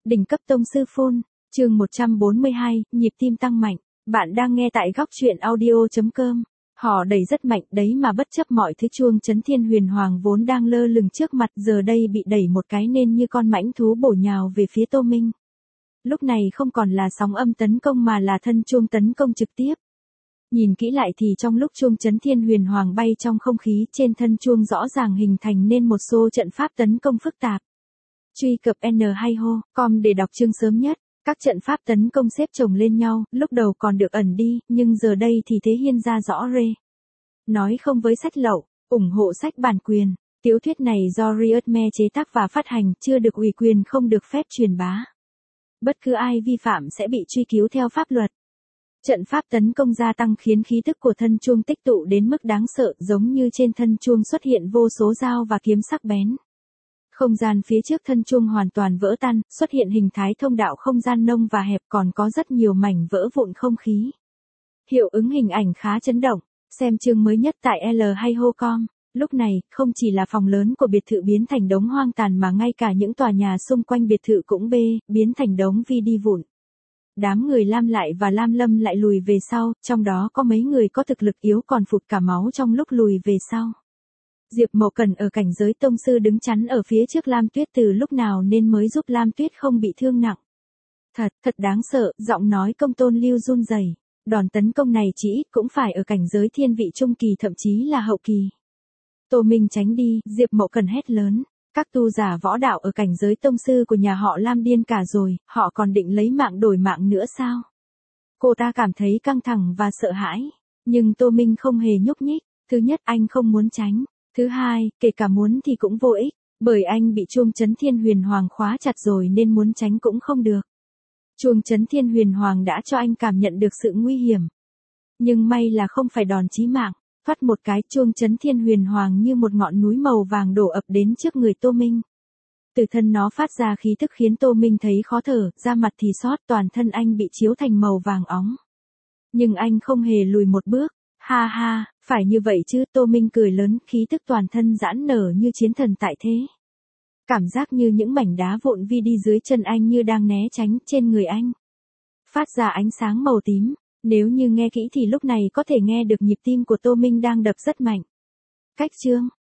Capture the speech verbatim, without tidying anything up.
Đỉnh cấp tông sư phun, chương một trăm bốn mươi hai, nhịp tim tăng mạnh. Bạn đang nghe tại góc truyện audio chấm com. Họ đẩy rất mạnh đấy mà bất chấp mọi thứ, chuông chấn thiên huyền hoàng vốn đang lơ lửng trước mặt giờ đây bị đẩy một cái nên như con mãnh thú bổ nhào về phía Tô Minh. Lúc này không còn là sóng âm tấn công mà là thân chuông tấn công trực tiếp. Nhìn kỹ lại thì trong lúc chuông chấn thiên huyền hoàng bay trong không khí, trên thân chuông rõ ràng hình thành nên một số trận pháp tấn công phức tạp. Truy cập n hai ho chấm com để đọc chương sớm nhất. Các trận pháp tấn công xếp chồng lên nhau, lúc đầu còn được ẩn đi, nhưng giờ đây thì thế hiên ra rõ rê. Nói không với sách lậu, ủng hộ sách bản quyền. Tiểu thuyết này do Riotme chế tác và phát hành, chưa được ủy quyền, không được phép truyền bá. Bất cứ ai vi phạm sẽ bị truy cứu theo pháp luật. Trận pháp tấn công gia tăng khiến khí tức của thân chuông tích tụ đến mức đáng sợ, giống như trên thân chuông xuất hiện vô số dao và kiếm sắc bén. Không gian phía trước thân chuông hoàn toàn vỡ tan, xuất hiện hình thái thông đạo không gian nông và hẹp, còn có rất nhiều mảnh vỡ vụn không khí. Hiệu ứng hình ảnh khá chấn động. Xem chương mới nhất tại L hai ho chấm com. Lúc này, không chỉ là phòng lớn của biệt thự biến thành đống hoang tàn mà ngay cả những tòa nhà xung quanh biệt thự cũng bê, biến thành đống vi đi vụn. Đám người Lam Lại và Lam Lâm lại lùi về sau, trong đó có mấy người có thực lực yếu còn phụt cả máu trong lúc lùi về sau. Diệp Mậu Cần ở cảnh giới tông sư đứng chắn ở phía trước Lam Tuyết từ lúc nào nên mới giúp Lam Tuyết không bị thương nặng. Thật, thật đáng sợ, giọng nói Công Tôn Lưu run rẩy. Đòn tấn công này chỉ ít cũng phải ở cảnh giới thiên vị trung kỳ, thậm chí là hậu kỳ. Tô Minh tránh đi, Diệp Mậu Cần hét lớn. Các tu giả võ đạo ở cảnh giới tông sư của nhà họ Lam điên cả rồi, họ còn định lấy mạng đổi mạng nữa sao? Cô ta cảm thấy căng thẳng và sợ hãi. Nhưng Tô Minh không hề nhúc nhích. Thứ nhất, anh không muốn tránh. Thứ hai, kể cả muốn thì cũng vô ích, bởi anh bị chuông chấn thiên huyền hoàng khóa chặt rồi nên muốn tránh cũng không được. Chuông chấn thiên huyền hoàng đã cho anh cảm nhận được sự nguy hiểm. Nhưng may là không phải đòn chí mạng, thoát một cái chuông chấn thiên huyền hoàng như một ngọn núi màu vàng đổ ập đến trước người Tô Minh. Từ thân nó phát ra khí tức khiến Tô Minh thấy khó thở, da mặt thì sót, toàn thân anh bị chiếu thành màu vàng óng. Nhưng anh không hề lùi một bước. Ha ha, phải như vậy chứ, Tô Minh cười lớn, khí tức toàn thân giãn nở như chiến thần tại thế. Cảm giác như những mảnh đá vụn vi đi dưới chân anh như đang né tránh, trên người anh phát ra ánh sáng màu tím. Nếu như nghe kỹ thì lúc này có thể nghe được nhịp tim của Tô Minh đang đập rất mạnh. Cách chương,